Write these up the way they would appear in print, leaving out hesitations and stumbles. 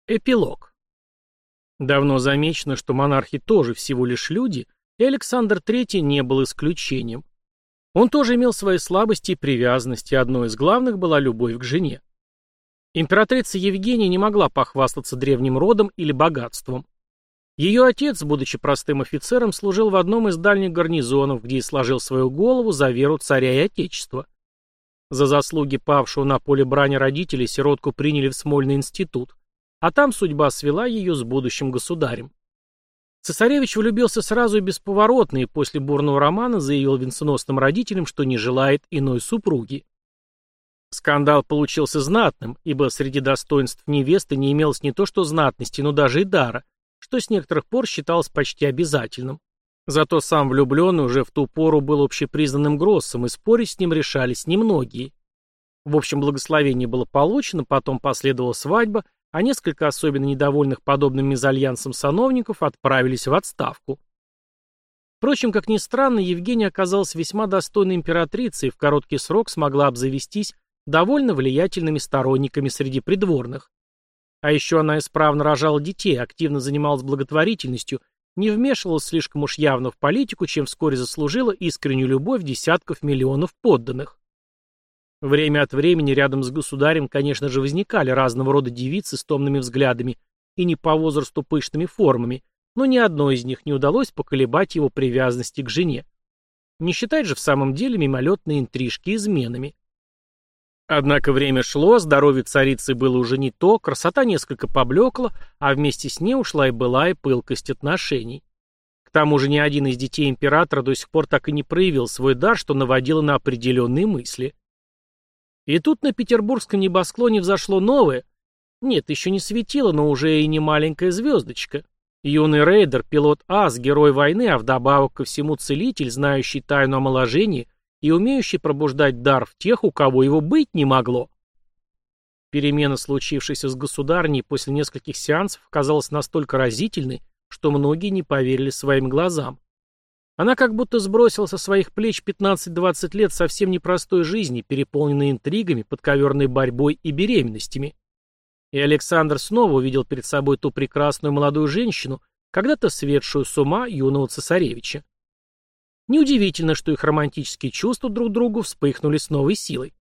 Эпилог. Давно замечено, что монархи тоже всего лишь люди, и Александр III не был исключением. Он тоже имел свои слабости и привязанности, одной из главных была любовь к жене. Императрица Евгения не могла похвастаться древним родом или богатством. Ее отец, будучи простым офицером, служил в одном из дальних гарнизонов, где и сложил свою голову за веру царя и отечества. За заслуги павшего на поле брани родителей сиротку приняли в Смольный институт, а там судьба свела ее с будущим государем. Цесаревич влюбился сразу и бесповоротно, и после бурного романа заявил венценосным родителям, что не желает иной супруги. Скандал получился знатным, ибо среди достоинств невесты не имелось не то что знатности, но даже и дара, что с некоторых пор считалось почти обязательным. Зато сам влюбленный уже в ту пору был общепризнанным гроссом, и спорить с ним решались немногие. В общем, благословение было получено, потом последовала свадьба, а несколько особенно недовольных подобным мезальянсом сановников отправились в отставку. Впрочем, как ни странно, Евгения оказалась весьма достойной императрицей и в короткий срок смогла обзавестись довольно влиятельными сторонниками среди придворных. А еще она исправно рожала детей, активно занималась благотворительностью, не вмешивалась слишком уж явно в политику, чем вскоре заслужила искреннюю любовь десятков миллионов подданных. Время от времени рядом с государем, конечно же, возникали разного рода девицы с томными взглядами и не по возрасту пышными формами, но ни одной из них не удалось поколебать его привязанности к жене. Не считать же в самом деле мимолетные интрижки изменами. Однако время шло, здоровье царицы было уже не то, красота несколько поблекла, а вместе с ней ушла и былая пылкость отношений. К тому же ни один из детей императора до сих пор так и не проявил свой дар, что наводило на определенные мысли. И тут на петербургском небосклоне взошло новое. Нет, еще не светило, но уже и не маленькая звездочка. Юный рейдер, пилот ас, герой войны, а вдобавок ко всему целитель, знающий тайну омоложения и умеющий пробуждать дар в тех, у кого его быть не могло. Перемена, случившаяся с государней после нескольких сеансов, оказалась настолько разительной, что многие не поверили своим глазам. Она как будто сбросила со своих плеч 15-20 лет совсем непростой жизни, переполненной интригами, подковерной борьбой и беременностями. И Александр снова увидел перед собой ту прекрасную молодую женщину, когда-то светшую с ума юного цесаревича. Неудивительно, что их романтические чувства друг к другу вспыхнули с новой силой.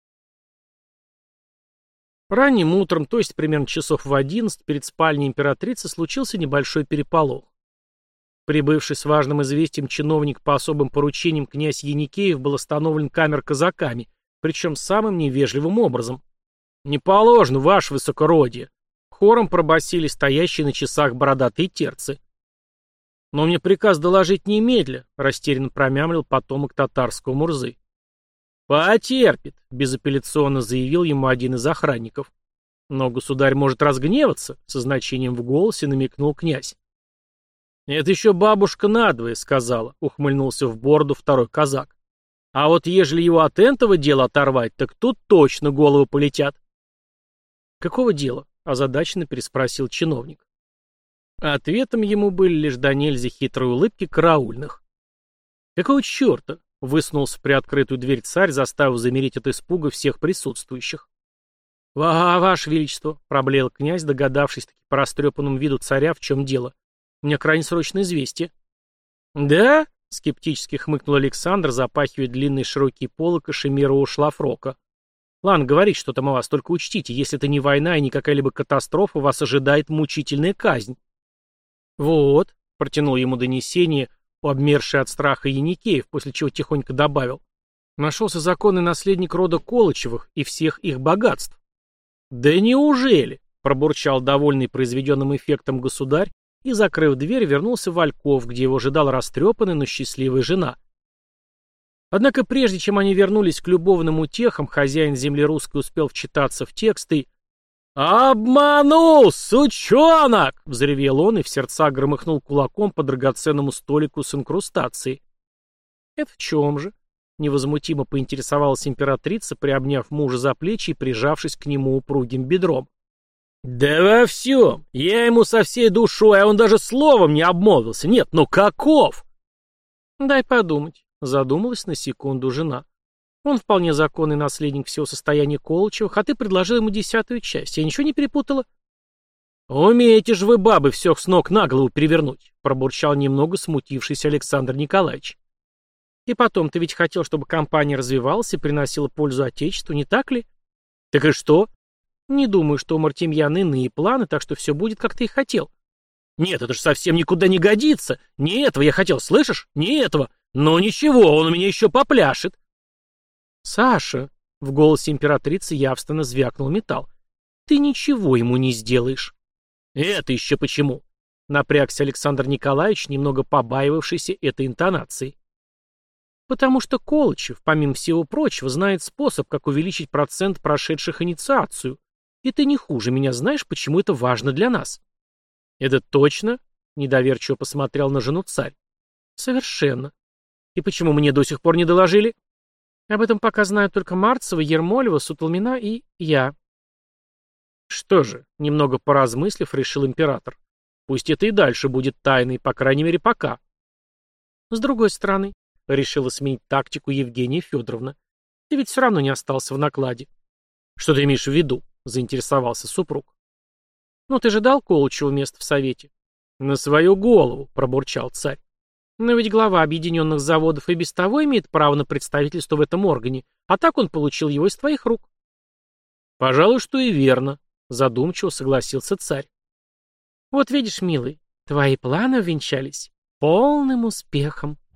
Ранним утром, то есть примерно часов в 11, перед спальней императрицы случился небольшой переполох. Прибывший с важным известием чиновник по особым поручениям князь Еникеев был остановлен камер-казаками, причем самым невежливым образом. «Не положено, ваше высокородие!» Хором пробасили стоящие на часах бородатые терцы. «Но мне приказ доложить немедля», — растерянно промямлил потомок татарского Мурзы. «Потерпит», — безапелляционно заявил ему один из охранников. «Но государь может разгневаться», — со значением в голосе намекнул князь. «Это еще бабушка надвое сказала», — ухмыльнулся в бороду второй казак. «А вот ежели его от этого дела оторвать, так тут точно головы полетят». «Какого дела?» — озадаченно переспросил чиновник. Ответом ему были лишь до нельзя хитрые улыбки караульных. «Какого черта?» — высунулся в приоткрытую дверь царь, заставив замереть от испуга всех присутствующих. «Ваше Величество», — проблеял князь, догадавшись-таки по растрепанному виду царя, в чем дело. «У меня крайне срочное известие». «Да?» — скептически хмыкнул Александр, запахивая длинный широкий полог кашемирового шлафрока. «Ладно, говорите, что там у вас, только учтите, если это не война и не какая-либо катастрофа, вас ожидает мучительная казнь». «Вот», — протянул ему донесение, обмерший от страха Еникеев, после чего тихонько добавил, «нашелся законный наследник рода Колычевых и всех их богатств». «Да неужели?» — пробурчал довольный произведенным эффектом государь и, закрыв дверь, вернулся в альков, где его ожидала растрепанная, но счастливая жена. Однако прежде чем они вернулись к любовным утехам, хозяин земли русской успел вчитаться в текст и... «Обманул, сучонок!» — взревел он и в сердцах громыхнул кулаком по драгоценному столику с инкрустацией. «Это в чем же?» — невозмутимо поинтересовалась императрица, приобняв мужа за плечи и прижавшись к нему упругим бедром. «Да во всем! Я ему со всей душой, а он даже словом не обмолвился. Нет, ну каков?» «Дай подумать», — задумалась на секунду жена. «Он вполне законный наследник всего состояния Колычевых, а ты предложил ему 10-ю часть. Я ничего не перепутала?» «Умеете же вы, бабы, всех с ног на голову перевернуть», пробурчал немного смутившийся Александр Николаевич. «И потом, ты ведь хотел, чтобы компания развивалась и приносила пользу Отечеству, не так ли?» «Так и что?» «Не думаю, что у Мартемьяна иные планы, так что все будет, как ты и хотел». «Нет, это же совсем никуда не годится. Не этого я хотел, слышишь? Не этого. Но ничего, он у меня еще попляшет». «Саша», — в голосе императрицы явственно звякнул металл, — «ты ничего ему не сделаешь». «Это еще почему?» — напрягся Александр Николаевич, немного побаивавшийся этой интонацией. «Потому что Колычев, помимо всего прочего, знает способ, как увеличить процент прошедших инициацию. И ты не хуже меня знаешь, почему это важно для нас». «Это точно?» — недоверчиво посмотрел на жену царь. «Совершенно. И почему мне до сих пор не доложили?» «Об этом пока знают только Марцева, Ермолева, Сутолмина и я». «Что же», — немного поразмыслив, решил император, «пусть это и дальше будет тайной, по крайней мере, пока». «С другой стороны», — решила сменить тактику Евгения Федоровна, «ты ведь все равно не остался в накладе». «Что ты имеешь в виду?» — заинтересовался супруг. «Ну ты же дал Колычеву место в совете». «На свою голову», — пробурчал царь. «Но ведь глава объединенных заводов и без того имеет право на представительство в этом органе, а так он получил его из твоих рук». «Пожалуй, что и верно», — задумчиво согласился царь. «Вот видишь, милый, твои планы увенчались полным успехом».